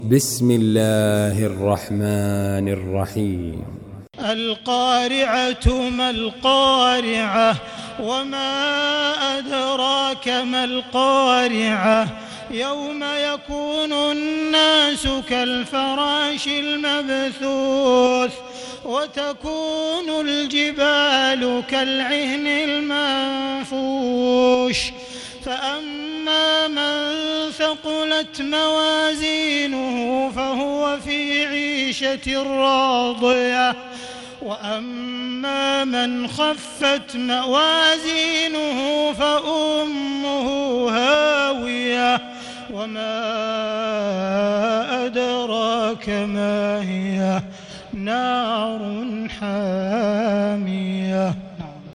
بسم الله الرحمن الرحيم. القارعة ما القارعة وما أدراك ما القارعة يوم يكون الناس كالفراش المبثوث وتكون الجبال كالعهن المنفوش فأما من ثقلت موازينه فهو في عيشة راضية وأما من خفت موازينه فأمه هاوية وما أدراك ما هي نار حامية.